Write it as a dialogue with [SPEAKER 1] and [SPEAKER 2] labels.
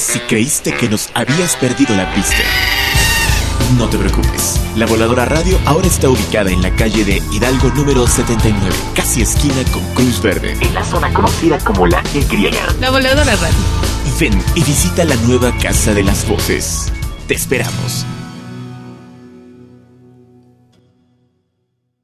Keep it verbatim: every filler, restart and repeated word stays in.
[SPEAKER 1] Si creíste que nos habías perdido la pista, no te preocupes. La Voladora Radio ahora está ubicada en la calle de Hidalgo número setenta y nueve, casi esquina con Cruz Verde, en la zona conocida como la E griega.
[SPEAKER 2] La Voladora Radio.
[SPEAKER 1] Ven y visita la nueva Casa de las Voces. Te esperamos.